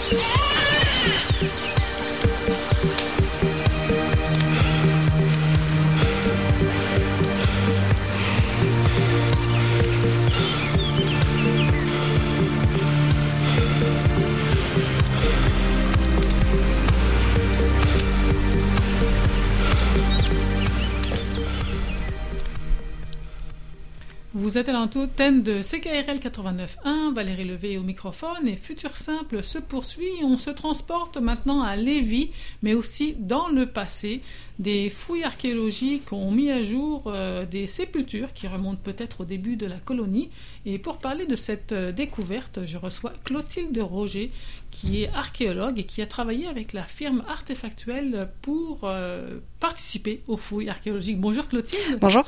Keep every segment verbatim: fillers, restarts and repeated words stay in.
Vous êtes à l'antenne de C K R L quatre-vingt-neuf point un, Valérie Levé au microphone et Futur Simple se poursuit. On se transporte maintenant à Lévis, mais aussi dans le passé. Des fouilles archéologiques ont mis à jour euh, des sépultures qui remontent peut-être au début de la colonie. Et pour parler de cette euh, découverte, je reçois Clotilde Roger, qui est archéologue et qui a travaillé avec la firme Artefactuelle pour euh, participer aux fouilles archéologiques. Bonjour Clotilde. Bonjour.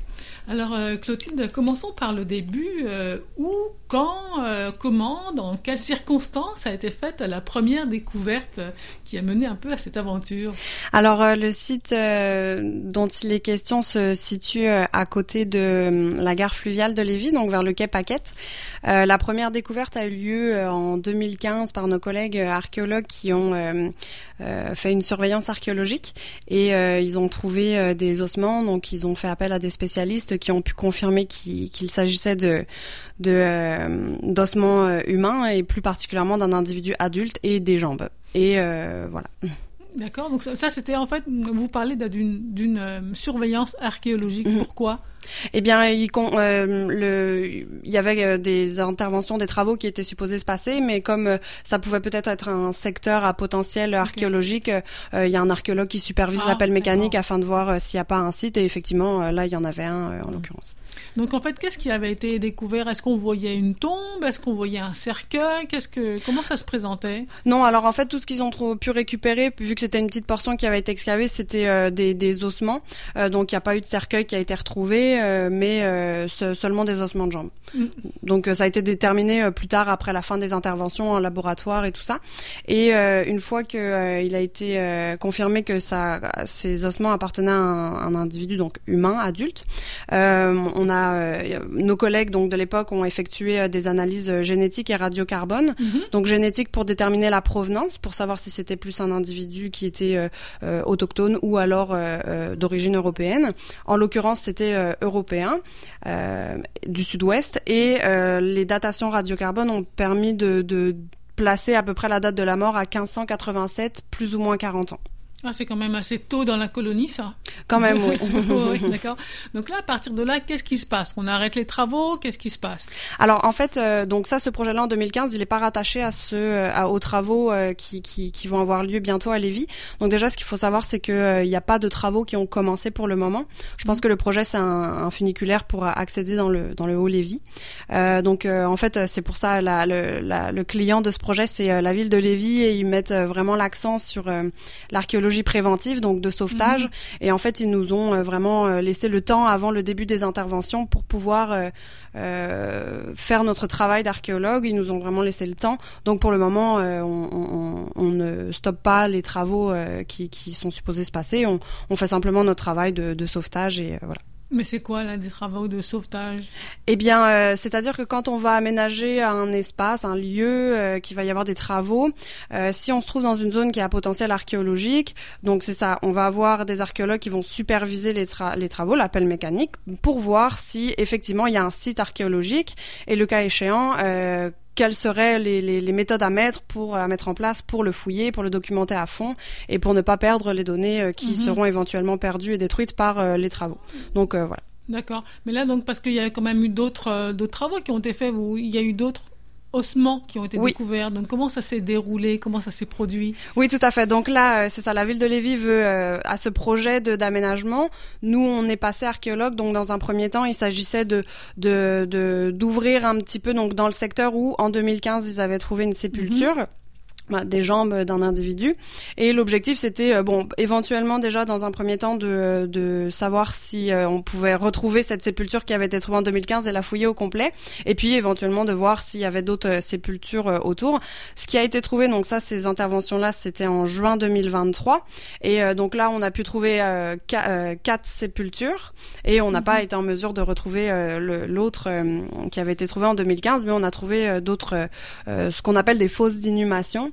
Alors euh, Clotilde, commençons par le début. Euh, où, quand, euh, comment, dans quelles circonstances a été faite la première découverte euh, qui a mené un peu à cette aventure? Alors euh, le site euh, dont il est question se situe euh, à côté de euh, la gare fluviale de Lévis, donc vers le quai Paquette. Euh, la première découverte a eu lieu euh, en deux mille quinze par nos collègues euh, archéologues qui ont euh, euh, fait une surveillance archéologique et euh, ils ont trouvé euh, des ossements, donc ils ont fait appel à des spécialistes qui ont pu confirmer qu'il, qu'il s'agissait de, de euh, d'ossements euh, humains et plus particulièrement d'un individu adulte et des jambes. Et euh, voilà. D'accord, donc ça, ça c'était en fait, vous parlez d'une, d'une euh, surveillance archéologique. Mmh. Pourquoi? Eh bien, il, euh, le, il y avait euh, des interventions, des travaux qui étaient supposés se passer, mais comme euh, ça pouvait peut-être être un secteur à potentiel archéologique, okay. euh, il y a un archéologue qui supervise ah, l'appel mécanique d'accord. afin de voir euh, s'il n'y a pas un site, et effectivement, euh, là, il y en avait un euh, en mmh. l'occurrence. Donc en fait, qu'est-ce qui avait été découvert? Est-ce qu'on voyait une tombe? Est-ce qu'on voyait un cercueil? Qu'est-ce que, comment ça se présentait? Non, alors en fait, tout ce qu'ils ont trop pu récupérer, vu que c'était une petite portion qui avait été excavée, c'était euh, des, des ossements. Euh, donc il n'y a pas eu de cercueil qui a été retrouvé, euh, mais euh, ce, seulement des ossements de jambes. Mm. Donc euh, ça a été déterminé euh, plus tard, après la fin des interventions en laboratoire et tout ça. Et euh, une fois que euh, il a été euh, confirmé que ça, ces ossements appartenaient à un, un individu donc humain, adulte, euh, on a Euh, nos collègues donc de l'époque ont effectué euh, des analyses euh, génétiques et radiocarbone. Mm-hmm. Donc génétique pour déterminer la provenance, pour savoir si c'était plus un individu qui était euh, euh, autochtone ou alors euh, euh, d'origine européenne. En l'occurrence, c'était euh, européen euh, du sud-ouest et euh, les datations radiocarbone ont permis de, de placer à peu près la date de la mort à quinze cent quatre-vingt-sept, plus ou moins quarante ans. Ah, c'est quand même assez tôt dans la colonie, ça. Quand même, oui. Oui, d'accord. Donc là, à partir de là, qu'est-ce qui se passe? On arrête les travaux? Qu'est-ce qui se passe? Alors, en fait, euh, donc ça, ce projet-là, en deux mille quinze, il n'est pas rattaché à ce, à, aux travaux euh, qui, qui, qui vont avoir lieu bientôt à Lévis. Donc déjà, ce qu'il faut savoir, c'est qu'il euh, n'y a pas de travaux qui ont commencé pour le moment. Je pense mmh. que le projet, c'est un, un funiculaire pour accéder dans le, dans le Haut-Lévis. Euh, donc, euh, en fait, c'est pour ça, la, le, la, le client de ce projet, c'est euh, la ville de Lévis et ils mettent euh, vraiment l'accent sur euh, l'archéologie préventive, donc de sauvetage. Mmh. Et en fait, ils nous ont euh, vraiment euh, laissé le temps avant le début des interventions pour pouvoir euh, euh, faire notre travail d'archéologue. Ils nous ont vraiment laissé le temps. Donc pour le moment, euh, on, on, on ne stoppe pas les travaux euh, qui, qui sont supposés se passer. On, on fait simplement notre travail de, de sauvetage et euh, voilà. Mais c'est quoi, là, des travaux de sauvetage? Eh bien, euh, c'est-à-dire que quand on va aménager un espace, un lieu, euh, qu'il va y avoir des travaux, euh, si on se trouve dans une zone qui a un potentiel archéologique, donc c'est ça, on va avoir des archéologues qui vont superviser les, tra- les travaux, l'appel mécanique, pour voir si, effectivement, il y a un site archéologique, et le cas échéant, euh, quelles seraient les, les, les méthodes à mettre pour à mettre en place pour le fouiller, pour le documenter à fond et pour ne pas perdre les données euh, qui mm-hmm. seront éventuellement perdues et détruites par euh, les travaux. Donc euh, voilà. D'accord. Mais là donc parce qu'il y a quand même eu d'autres euh, d'autres travaux qui ont été faits, où il y a eu d'autres ossements qui ont été oui. découverts. Donc comment ça s'est déroulé, comment ça s'est produit? Oui, tout à fait. Donc là, c'est ça, la ville de Lévis veut euh, à ce projet de d'aménagement. Nous, on est passé archéologue, donc dans un premier temps, il s'agissait de de de d'ouvrir un petit peu donc dans le secteur où en deux mille quinze, ils avaient trouvé une sépulture. Mm-hmm. Des jambes d'un individu, et l'objectif c'était euh, bon éventuellement déjà dans un premier temps de de savoir si euh, on pouvait retrouver cette sépulture qui avait été trouvée en deux mille quinze et la fouiller au complet, et puis éventuellement de voir s'il y avait d'autres euh, sépultures euh, autour. Ce qui a été trouvé, donc ça, ces interventions là, c'était en juin deux mille vingt-trois, et euh, donc là on a pu trouver euh, qu- euh, quatre sépultures, et on n'a mm-hmm. pas été en mesure de retrouver euh, le, l'autre euh, qui avait été trouvé en deux mille quinze, mais on a trouvé euh, d'autres euh, ce qu'on appelle des fosses d'inhumation.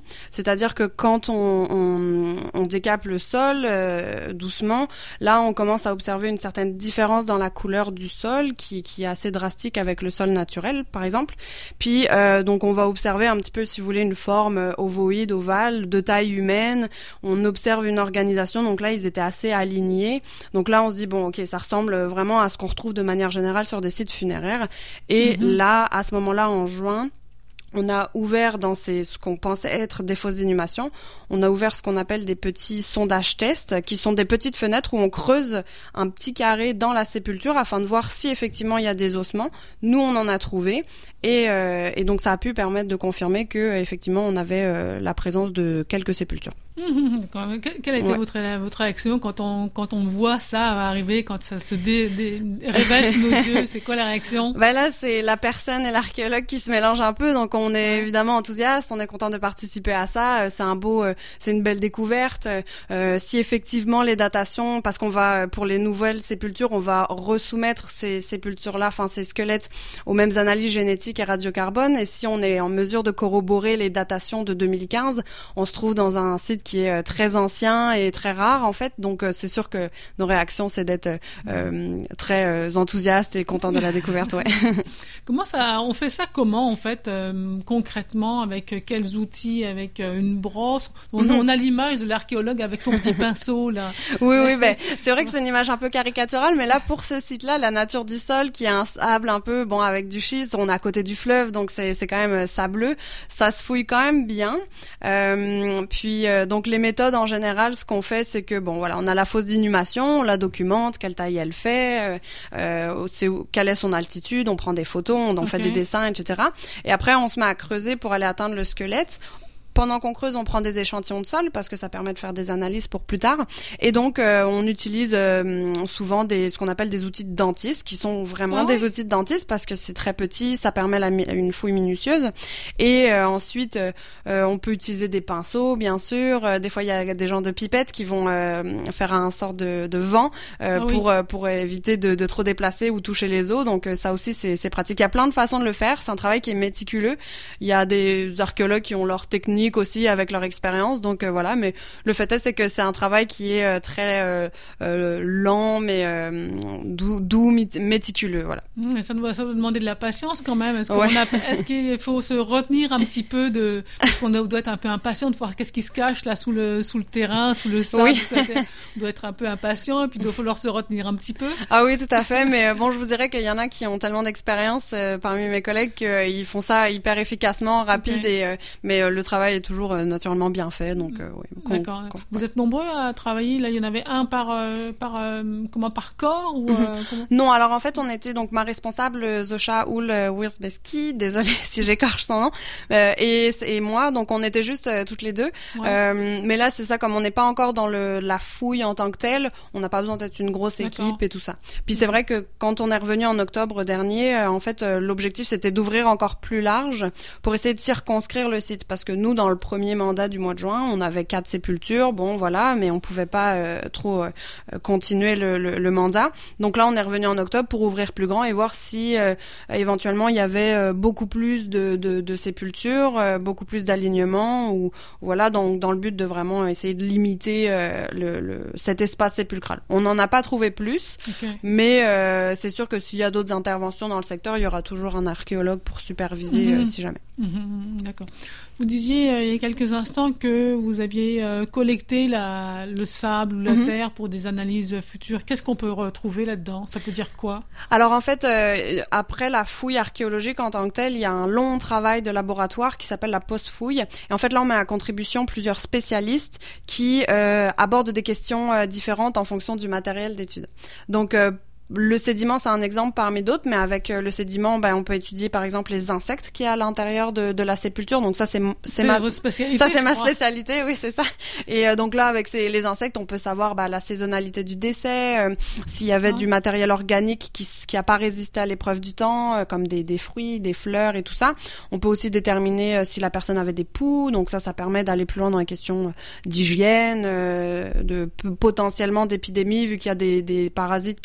C'est-à-dire que quand on, on, on décape le sol euh, doucement, là on commence à observer une certaine différence dans la couleur du sol qui, qui est assez drastique avec le sol naturel, par exemple. Puis euh, donc on va observer un petit peu, si vous voulez, une forme ovoïde, ovale, de taille humaine. On observe une organisation. Donc là, ils étaient assez alignés. Donc là, on se dit bon, ok, ça ressemble vraiment à ce qu'on retrouve de manière générale sur des sites funéraires. Et mm-hmm. là, à ce moment-là, en juin, on a ouvert dans ces, ce qu'on pensait être des fosses d'inhumation, on a ouvert ce qu'on appelle des petits sondages tests, qui sont des petites fenêtres où on creuse un petit carré dans la sépulture afin de voir si effectivement il y a des ossements. Nous, on en a trouvé. Et, euh, et donc, ça a pu permettre de confirmer que effectivement, on avait euh, la présence de quelques sépultures. Mmh, quelle a été ouais. votre, votre réaction quand on, quand on voit ça arriver, quand ça se dé, dé, révèle sous nos yeux? C'est quoi la réaction? Ben là, c'est la personne et l'archéologue qui se mélangent un peu. Donc, on est évidemment enthousiaste, on est content de participer à ça. C'est un beau, c'est une belle découverte. Euh, si effectivement les datations, parce qu'on va, pour les nouvelles sépultures, on va resoumettre ces sépultures-là, enfin ces squelettes, aux mêmes analyses génétiques et radiocarbone. Et si on est en mesure de corroborer les datations de deux mille quinze, on se trouve dans un site qui est très ancien et très rare en fait, donc euh, c'est sûr que nos réactions c'est d'être euh, très euh, enthousiastes et contents de la découverte. Ouais. Comment ça, on fait ça comment en fait euh, concrètement, avec quels outils, avec euh, une brosse? On, mm-hmm. on a l'image de l'archéologue avec son petit pinceau là. Oui oui, ben c'est vrai que c'est une image un peu caricaturale, mais là pour ce site-là, la nature du sol qui est un sable un peu bon avec du schiste, on est à côté du fleuve donc c'est c'est quand même sableux, ça se fouille quand même bien. Euh, puis euh, donc Donc les méthodes en général, ce qu'on fait, c'est que bon voilà, on a la fosse d'inhumation, on la documente, quelle taille elle fait, euh, c'est où, quelle est son altitude, on prend des photos, on en okay. fait des dessins, et cetera. Et après on se met à creuser pour aller atteindre le squelette. Pendant qu'on creuse, on prend des échantillons de sol parce que ça permet de faire des analyses pour plus tard. Et donc, euh, on utilise euh, souvent des, ce qu'on appelle des outils de dentiste, qui sont vraiment ah oui. des outils de dentiste parce que c'est très petit, ça permet la, une fouille minutieuse. Et euh, ensuite, euh, on peut utiliser des pinceaux, bien sûr. Euh, des fois, il y a des gens de pipettes qui vont euh, faire un sort de, de vent euh, ah pour oui. pour éviter de, de trop déplacer ou toucher les os. Donc, ça aussi, c'est, c'est pratique. Il y a plein de façons de le faire. C'est un travail qui est méticuleux. Il y a des archéologues qui ont leur technique aussi avec leur expérience, donc euh, voilà, mais le fait est c'est que c'est un travail qui est euh, très euh, euh, lent mais euh, doux, doux méticuleux, voilà. Mmh, ça doit, ça doit demander de la patience quand même. Est-ce, ouais. a, est-ce qu'il faut se retenir un petit peu de, parce qu'on doit être un peu impatient de voir qu'est-ce qui se cache là sous le sous le terrain, sous le sable. Oui. On doit être un peu impatient et puis il doit falloir se retenir un petit peu. Ah oui, tout à fait, mais bon, je vous dirais qu'il y en a qui ont tellement d'expérience euh, parmi mes collègues qu'ils font ça hyper efficacement, rapide, okay. et euh, mais euh, le travail est toujours euh, naturellement bien fait, donc euh, oui. D'accord. Con, Vous ouais. êtes nombreux à travailler. Là, il y en avait un par euh, par euh, comment par corps ou euh, comment... Non, alors en fait, on était donc ma responsable Zosha Ul Wirsbeski, désolée si j'écorche son nom, euh, et et moi, donc on était juste euh, toutes les deux. Ouais. Euh, mais là, c'est ça, comme on n'est pas encore dans le la fouille en tant que telle, on n'a pas besoin d'être une grosse équipe. D'accord. Et tout ça. Puis c'est vrai que quand on est revenu en octobre dernier, euh, en fait, euh, l'objectif c'était d'ouvrir encore plus large pour essayer de circonscrire le site, parce que nous, dans le premier mandat du mois de juin, on avait quatre sépultures, bon voilà, mais on pouvait pas euh, trop euh, continuer le, le, le mandat. Donc là, on est revenu en octobre pour ouvrir plus grand et voir si euh, éventuellement il y avait euh, beaucoup plus de, de, de sépultures, euh, beaucoup plus d'alignements, ou voilà, dans, dans le but de vraiment essayer de limiter euh, le, le, cet espace sépulcral. On n'en a pas trouvé plus, okay. mais euh, c'est sûr que s'il y a d'autres interventions dans le secteur, il y aura toujours un archéologue pour superviser mm-hmm. euh, si jamais. Mm-hmm. D'accord. Vous disiez euh, il y a quelques instants que vous aviez euh, collecté la, le sable, la mm-hmm. terre pour des analyses futures. Qu'est-ce qu'on peut retrouver là-dedans? Ça peut dire quoi? Alors en fait, euh, après la fouille archéologique en tant que telle, il y a un long travail de laboratoire qui s'appelle la post-fouille. Et en fait là, on met à contribution plusieurs spécialistes qui euh, abordent des questions euh, différentes en fonction du matériel d'étude. Donc euh, le sédiment, c'est un exemple parmi d'autres, mais avec le sédiment, ben, on peut étudier par exemple les insectes qu'il y a à l'intérieur de, de la sépulture. Donc ça, c'est, c'est, c'est ma spécialité. Ça, c'est ma spécialité, oui, c'est ça. Et euh, donc là, avec ces, les insectes, on peut savoir bah, la saisonnalité du décès, euh, s'il y avait ah. du matériel organique qui qui a pas résisté à l'épreuve du temps, euh, comme des, des fruits, des fleurs et tout ça. On peut aussi déterminer euh, si la personne avait des poux. Donc ça, ça permet d'aller plus loin dans les questions d'hygiène, euh, de potentiellement d'épidémie, vu qu'il y a des, des parasites qui sont portés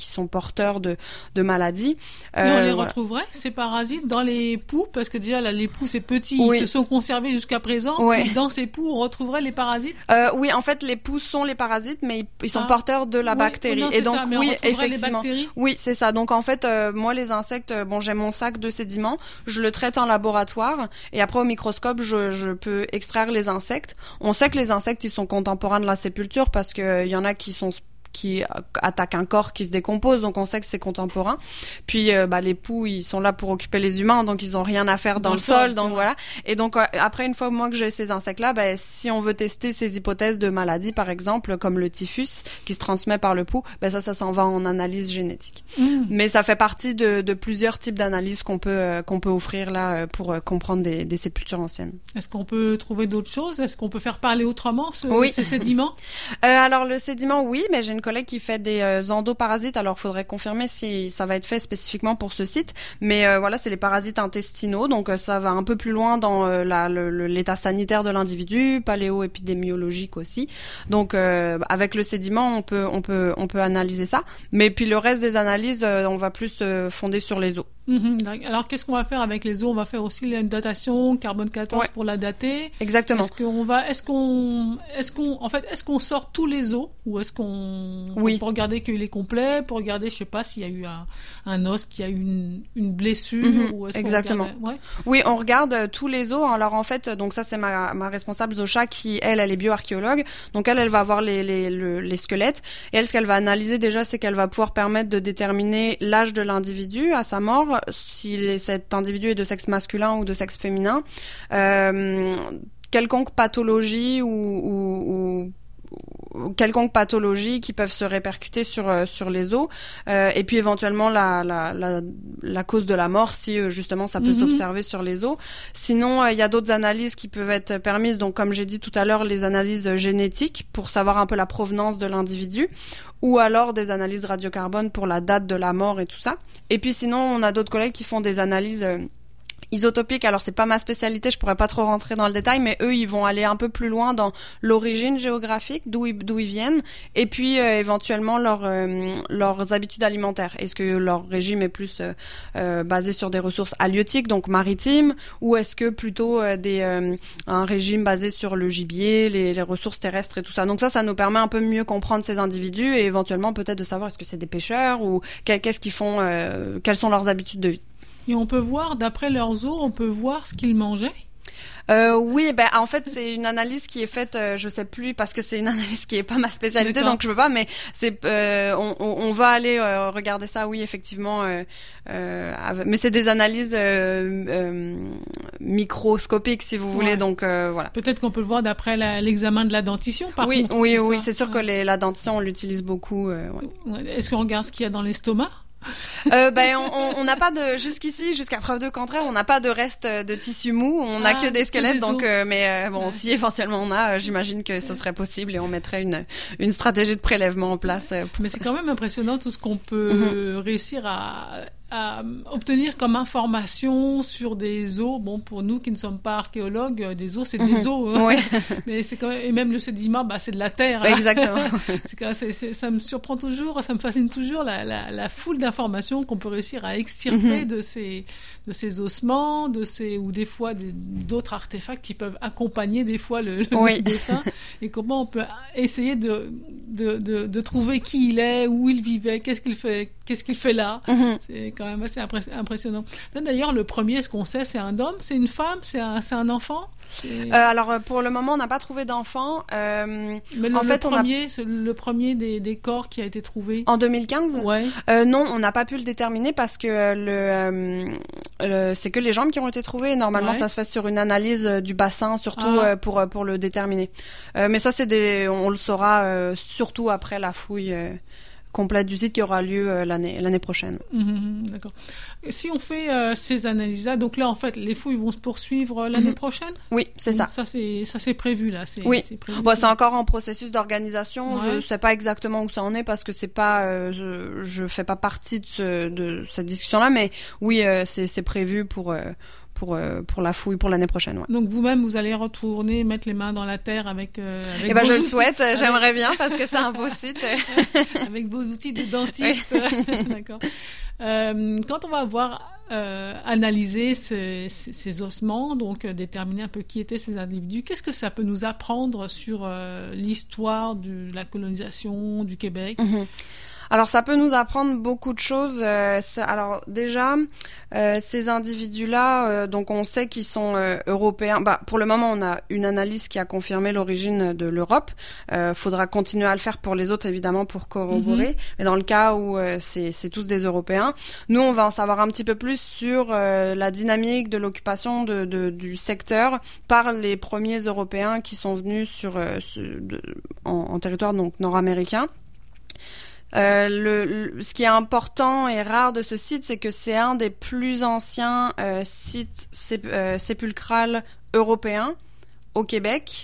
porteurs de, de maladies. Et euh, on les retrouverait, ces parasites, dans les poux, parce que déjà, là, les poux, c'est petit, oui. Ils se sont conservés jusqu'à présent. Oui. Dans ces poux, on retrouverait les parasites? Euh, oui, en fait, les poux sont les parasites, mais ils, ils sont ah. porteurs de la oui. bactérie. Non, et donc, ça, mais oui, on effectivement. Les bactéries? Oui, c'est ça. Donc, en fait, euh, moi, les insectes, bon, j'ai mon sac de sédiments, je le traite en laboratoire, et après, au microscope, je, je peux extraire les insectes. On sait que les insectes, ils sont contemporains de la sépulture, parce que il y en a qui sont qui attaquent un corps qui se décompose, donc on sait que c'est contemporain. Puis euh, bah les poux, ils sont là pour occuper les humains, donc ils ont rien à faire dans, dans le sol, sol donc voilà. Et donc euh, après une fois moi que j'ai ces insectes-là, bah, si on veut tester ces hypothèses de maladies par exemple comme le typhus qui se transmet par le poux, bah ça ça s'en va en analyse génétique. Mmh. Mais ça fait partie de, de plusieurs types d'analyses qu'on peut euh, qu'on peut offrir là pour euh, comprendre des, des sépultures anciennes. Est-ce qu'on peut trouver d'autres choses? Est-ce qu'on peut faire parler autrement ce, oui. ces sédiments? euh, alors le sédiment oui, mais j'ai une collègue qui fait des euh, endoparasites, alors il faudrait confirmer si ça va être fait spécifiquement pour ce site, mais euh, voilà, c'est les parasites intestinaux, donc euh, ça va un peu plus loin dans euh, la, le, l'état sanitaire de l'individu, paléo-épidémiologique aussi, donc euh, avec le sédiment on peut on peut on peut analyser ça, mais puis le reste des analyses euh, on va plus euh, fonder sur les os. Mmh, alors qu'est-ce qu'on va faire avec les os? On va faire aussi une datation carbone quatorze ouais. pour la dater. Exactement. Est-ce qu'on va, est-ce qu'on, est-ce qu'on, en fait, est-ce qu'on sort tous les os ou est-ce qu'on, oui. pour regarder qu'il est complet, pour regarder, je sais pas, s'il y a eu un, un os qui a eu une, une blessure mmh, ou est-ce exactement. qu'on regarde... ouais. Oui, on regarde euh, tous les os. Alors en fait, donc ça c'est ma ma responsable Zocha qui elle elle est bioarchéologue. Donc elle elle va voir les les le, les squelettes et elle ce qu'elle va analyser déjà c'est qu'elle va pouvoir permettre de déterminer l'âge de l'individu à sa mort, si les, cet individu est de sexe masculin ou de sexe féminin, euh, quelconque pathologie ou, ou, ou quelconque pathologie qui peuvent se répercuter sur euh, sur les os euh, et puis éventuellement la la la la cause de la mort si euh, justement ça peut mm-hmm. s'observer sur les os. Sinon il euh, y a d'autres analyses qui peuvent être permises, donc comme j'ai dit tout à l'heure, les analyses génétiques pour savoir un peu la provenance de l'individu, ou alors des analyses radiocarbone pour la date de la mort et tout ça. Et puis sinon on a d'autres collègues qui font des analyses euh, isotopique, alors c'est pas ma spécialité, je pourrais pas trop rentrer dans le détail, mais eux ils vont aller un peu plus loin dans l'origine géographique, d'où ils, d'où ils viennent, et puis euh, éventuellement leur, euh, leurs habitudes alimentaires. Est-ce que leur régime est plus euh, euh, basé sur des ressources halieutiques, donc maritimes, ou est-ce que plutôt euh, des euh, un régime basé sur le gibier, les, les ressources terrestres et tout ça. Donc ça, ça nous permet un peu mieux comprendre ces individus et éventuellement peut-être de savoir est-ce que c'est des pêcheurs ou qu'est-ce qu'ils font, euh, quelles sont leurs habitudes de vie. Et on peut voir, d'après leurs os, on peut voir ce qu'ils mangeaient? Euh, oui, ben en fait c'est une analyse qui est faite, euh, je sais plus parce que c'est une analyse qui est pas ma spécialité, D'accord. donc je peux pas. Mais c'est, euh, on, on va aller euh, regarder ça, oui effectivement. Euh, euh, avec, mais c'est des analyses euh, euh, microscopiques si vous ouais. voulez, donc euh, voilà. Peut-être qu'on peut le voir d'après la, l'examen de la dentition, par oui, contre. Oui, c'est oui, ça. c'est sûr ouais. que les, la dentition on l'utilise beaucoup. Euh, ouais. Est-ce qu'on regarde ce qu'il y a dans l'estomac? euh, ben on n'a pas de jusqu'ici jusqu'à preuve de contraire on n'a pas de reste de tissu mou, on n'a ah, que des squelettes, que des donc euh, mais euh, bon ouais. si éventuellement on a, euh, j'imagine que ce serait possible et on mettrait une une stratégie de prélèvement en place. Euh, mais ça. C'est quand même impressionnant tout ce qu'on peut mm-hmm. réussir à à obtenir comme information sur des os. Bon, pour nous qui ne sommes pas archéologues, des os, c'est mmh. des os. Hein. Oui. Mais c'est quand même, et même le sédiment, bah, c'est de la terre. Hein. Exactement. c'est quand même, c'est, c'est, ça me surprend toujours, ça me fascine toujours la, la, la foule d'informations qu'on peut réussir à extirper mmh. de ces, de ces ossements, de ces, ou des fois des, d'autres artefacts qui peuvent accompagner des fois le, le oui. défunt. Et comment on peut essayer de, de, de, de trouver qui il est, où il vivait, qu'est-ce qu'il fait, qu'est-ce qu'il fait là. Mmh. C'est quand même assez impressionnant. Là, d'ailleurs, le premier, ce qu'on sait, c'est un homme, c'est une femme, c'est un, c'est un enfant. Euh, alors, pour le moment, on n'a pas trouvé d'enfant. Euh, Mais le, en le fait, premier, on a... le premier des, des corps qui a été trouvé. En deux mille quinze? Ouais. Euh, non, on n'a pas pu le déterminer parce que le, euh, le c'est que les jambes qui ont été trouvées. Normalement, ouais. ça se fait sur une analyse du bassin, surtout ah. euh, pour pour le déterminer. Euh, mais ça, c'est des, on le saura euh, surtout après la fouille. Euh, complète du site qui aura lieu euh, l'année l'année prochaine. Mmh, d'accord. Si on fait euh, ces analyses-là, donc là en fait les fouilles vont se poursuivre l'année mmh. prochaine. Oui, c'est donc, ça. Ça c'est ça c'est prévu là. C'est, oui. C'est, prévu, bon, c'est... c'est encore en processus d'organisation. Ouais. Je sais pas exactement où ça en est parce que c'est pas, euh, je, je fais pas partie de ce de cette discussion-là, mais oui, euh, c'est c'est prévu pour. Euh, pour euh, pour la fouille pour l'année prochaine. Ouais. Donc vous-même, vous allez retourner mettre les mains dans la terre avec. Euh, avec eh ben je outils. le souhaite. Avec... J'aimerais bien parce que c'est un beau site. Avec vos outils de dentiste. D'accord. Euh, quand on va avoir euh, analysé ces, ces, ces ossements, donc euh, déterminer un peu qui étaient ces individus, qu'est-ce que ça peut nous apprendre sur euh, l'histoire de la colonisation du Québec? Mm-hmm. Alors ça peut nous apprendre beaucoup de choses. Euh, alors déjà, euh, ces individus-là, euh, donc on sait qu'ils sont euh, européens. Bah pour le moment, on a une analyse qui a confirmé l'origine de l'Europe. Euh, faudra continuer à le faire pour les autres, évidemment, pour corroborer. Mm-hmm. Mais dans le cas où euh, c'est, c'est tous des Européens, nous on va en savoir un petit peu plus sur euh, la dynamique de l'occupation de, de, du secteur par les premiers Européens qui sont venus sur euh, ce, de, en, en territoire donc nord-américain. Euh, le, le, ce qui est important et rare de ce site, c'est que c'est un des plus anciens euh, sites sé- euh, sépulcrales européens au Québec.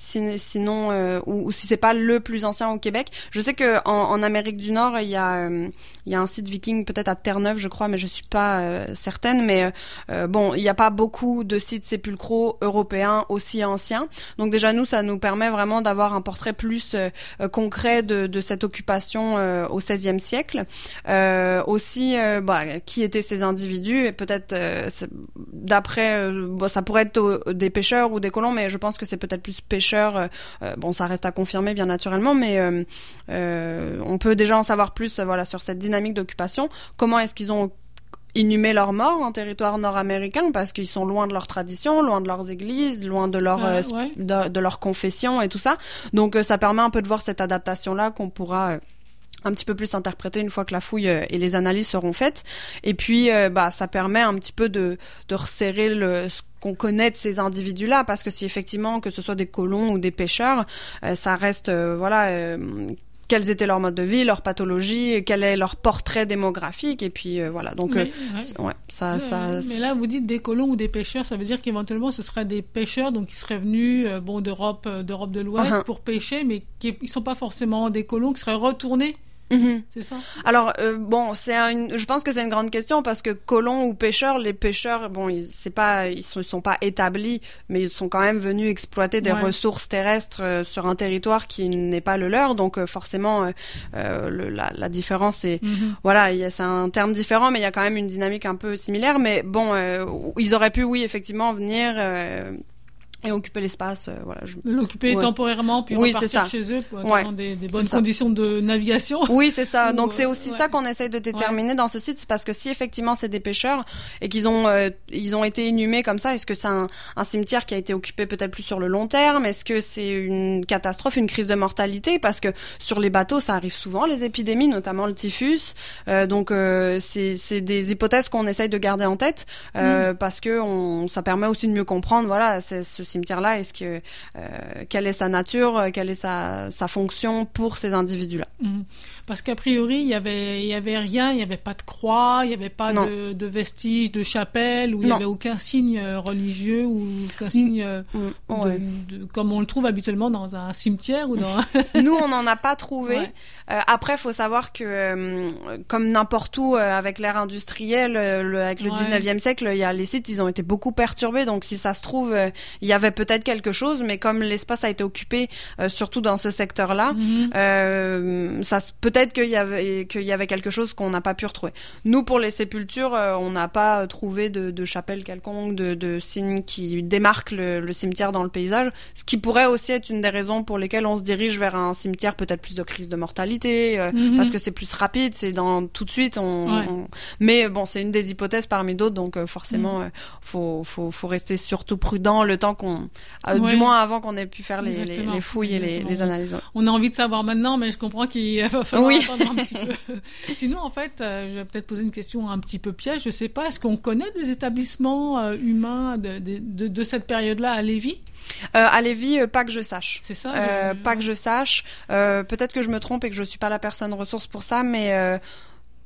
Sinon, euh, ou, ou si c'est pas le plus ancien au Québec. Je sais que en, en Amérique du Nord, il y a, euh, il y a un site viking peut-être à Terre-Neuve, je crois, mais je suis pas euh, certaine. Mais euh, bon, il n'y a pas beaucoup de sites sépulcraux européens aussi anciens. Donc déjà, nous, ça nous permet vraiment d'avoir un portrait plus euh, concret de, de cette occupation euh, au seizième siècle. Euh, aussi, euh, bah, qui étaient ces individus et peut-être euh, d'après, euh, bon, ça pourrait être euh, des pêcheurs ou des colons, mais je pense que c'est peut-être plus pêcheurs. Euh, bon, ça reste à confirmer bien naturellement, mais euh, euh, on peut déjà en savoir plus, euh, voilà, sur cette dynamique d'occupation. Comment est-ce qu'ils ont inhumé leurs morts en territoire nord-américain, parce qu'ils sont loin de leur tradition, loin de leurs églises, loin de leur euh, euh, ouais. de, de leur confession et tout ça. Donc, euh, ça permet un peu de voir cette adaptation-là qu'on pourra euh, un petit peu plus interpréter une fois que la fouille euh, et les analyses seront faites. Et puis, euh, bah, ça permet un petit peu de, de resserrer le ce qu'on connaît de ces individus-là, parce que si effectivement, que ce soit des colons ou des pêcheurs, euh, ça reste, euh, voilà, euh, quels étaient leurs modes de vie, leurs pathologies, quel est leur portrait démographique, et puis euh, voilà. Donc, mais, euh, ouais. ouais, ça, ça. Mais là, vous dites des colons ou des pêcheurs, ça veut dire qu'éventuellement, ce seraient des pêcheurs, donc ils seraient venus, euh, bon, d'Europe, euh, d'Europe de l'Ouest uh-huh. pour pêcher, mais qui, ils sont pas forcément des colons qui seraient retournés. Mmh. C'est ça. Alors euh, bon, c'est une, je pense que c'est une grande question, parce que colons ou pêcheurs, les pêcheurs, bon, ils, c'est pas, ils sont, ils sont pas établis, mais ils sont quand même venus exploiter des ouais. ressources terrestres euh, sur un territoire qui n'est pas le leur, donc euh, forcément, euh, euh, le, la, la différence est, mmh. voilà, y a, c'est un terme différent, mais il y a quand même une dynamique un peu similaire. Mais bon, euh, ils auraient pu, oui, effectivement, venir. Euh, Et occuper l'espace, euh, voilà. Je... L'occuper ouais. temporairement, puis oui, repartir chez eux pour ouais. avoir des, des bonnes conditions de navigation. Oui, c'est ça. Donc, c'est aussi ouais. ça qu'on essaye de déterminer ouais. dans ce site. C'est parce que si, effectivement, c'est des pêcheurs et qu'ils ont euh, ils ont été inhumés comme ça, est-ce que c'est un, un cimetière qui a été occupé peut-être plus sur le long terme? Est-ce que c'est une catastrophe, une crise de mortalité? Parce que sur les bateaux, ça arrive souvent, les épidémies, notamment le typhus. Euh, donc, euh, c'est, c'est des hypothèses qu'on essaye de garder en tête euh, mm. parce que on, ça permet aussi de mieux comprendre, voilà, c'est, ce cimetière-là, est-ce que euh, quelle est sa nature, quelle est sa, sa fonction pour ces individus-là. Mmh. Parce qu'a priori, il y avait il y avait rien, il y avait pas de croix, il y avait pas de, de vestiges de chapelle, ou il y avait aucun signe religieux ou aucun signe mmh. de, ouais. de, de, comme on le trouve habituellement dans un cimetière ou dans. Nous, on n'en a pas trouvé. Ouais. Euh, après, faut savoir que euh, comme n'importe où euh, avec l'ère industrielle, euh, le, avec le ouais. dix-neuvième siècle, il y a les sites, ils ont été beaucoup perturbés. Donc, si ça se trouve, euh, il y avait peut-être quelque chose, mais comme l'espace a été occupé, euh, surtout dans ce secteur-là, mm-hmm. euh, ça peut-être qu'il y avait qu'il y avait quelque chose qu'on n'a pas pu retrouver. Nous, pour les sépultures, euh, on n'a pas trouvé de, de chapelle quelconque, de, de signes qui démarquent le, le cimetière dans le paysage, ce qui pourrait aussi être une des raisons pour lesquelles on se dirige vers un cimetière peut-être plus de crise de mortalité, euh, mm-hmm. parce que c'est plus rapide, c'est dans tout de suite. On, ouais. on... Mais bon, c'est une des hypothèses parmi d'autres, donc euh, forcément, mm. euh, faut, faut, faut rester surtout prudent le temps qu'on, euh, ouais. du moins avant qu'on ait pu faire les, les, les fouilles Exactement. et les, les analyses. On a envie de savoir maintenant, mais je comprends qu'il va falloir oui. attendre un petit peu. Sinon, en fait, euh, je vais peut-être poser une question un petit peu piège. Je sais pas, est-ce qu'on connaît des établissements euh, humains de, de, de, de cette période-là à Lévis? Euh, à Lévis, euh, pas que je sache. C'est ça. Euh, je... Pas que je sache. Euh, peut-être que je me trompe et que je suis pas la personne ressource pour ça, mais. Euh,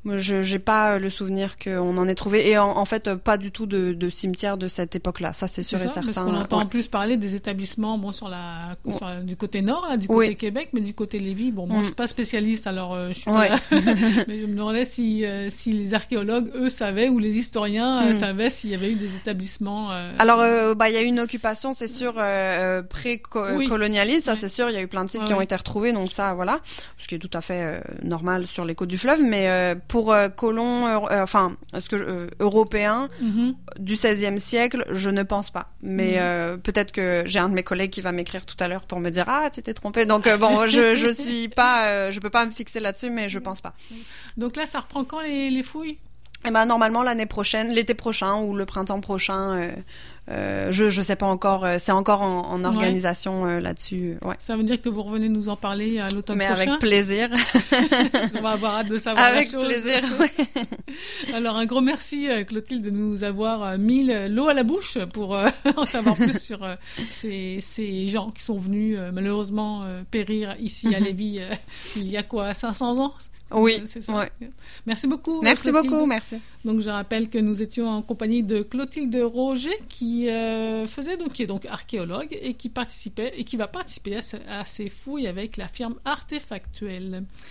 je j'ai pas le souvenir qu'on en ait trouvé. Et en, en fait, pas du tout de, de cimetière de cette époque-là. Ça, c'est sûr c'est et ça, certain. Parce qu'on entend ouais. en plus parler des établissements, bon, sur la, Ouais. sur la du côté nord, là, du côté oui. Québec, mais du côté Lévis, bon, moi, Mm. je suis pas spécialiste, alors euh, je suis ouais. pas là. Mais je me demandais si, euh, si les archéologues, eux, savaient, ou les historiens euh, Mm. savaient s'il y avait eu des établissements. Euh... Alors, euh, bah, il y a eu une occupation, c'est sûr, euh, pré-colonialiste, oui. ça, oui. c'est sûr. Il y a eu plein de sites ouais, qui ouais. ont été retrouvés, donc ça, voilà, ce qui est tout à fait euh, normal sur les côtes du fleuve. Mais euh, pour euh, colons, euh, enfin, ce que euh, européens Mm-hmm. du seizième siècle, je ne pense pas. Mais Mm. euh, peut-être que j'ai un de mes collègues qui va m'écrire tout à l'heure pour me dire ah tu t'es trompé. Donc euh, bon, je je suis pas, euh, je peux pas me fixer là-dessus, mais je pense pas. Donc là, ça reprend quand les, les fouilles? Eh ben normalement l'année prochaine, l'été prochain ou le printemps prochain. Euh, Euh, je je sais pas encore, euh, c'est encore en, en organisation ouais. euh, là-dessus. Ouais. Ça veut dire que vous revenez nous en parler à l'automne Mais prochain. Mais avec plaisir. Parce qu'on va avoir hâte de savoir avec la chose. Avec plaisir. Ouais. Alors un gros merci Clotilde de nous avoir mis l'eau à la bouche pour euh, en savoir plus sur euh, ces ces gens qui sont venus euh, malheureusement euh, périr ici à Lévis euh, il y a quoi cinq cents ans. Oui, c'est ça. Ouais. Merci beaucoup. Merci Clotilde. beaucoup, merci. Donc je rappelle que nous étions en compagnie de Clotilde Roger qui euh, faisait donc qui est donc archéologue et qui participait et qui va participer à, ce, à ces fouilles avec la firme Artefactuelle.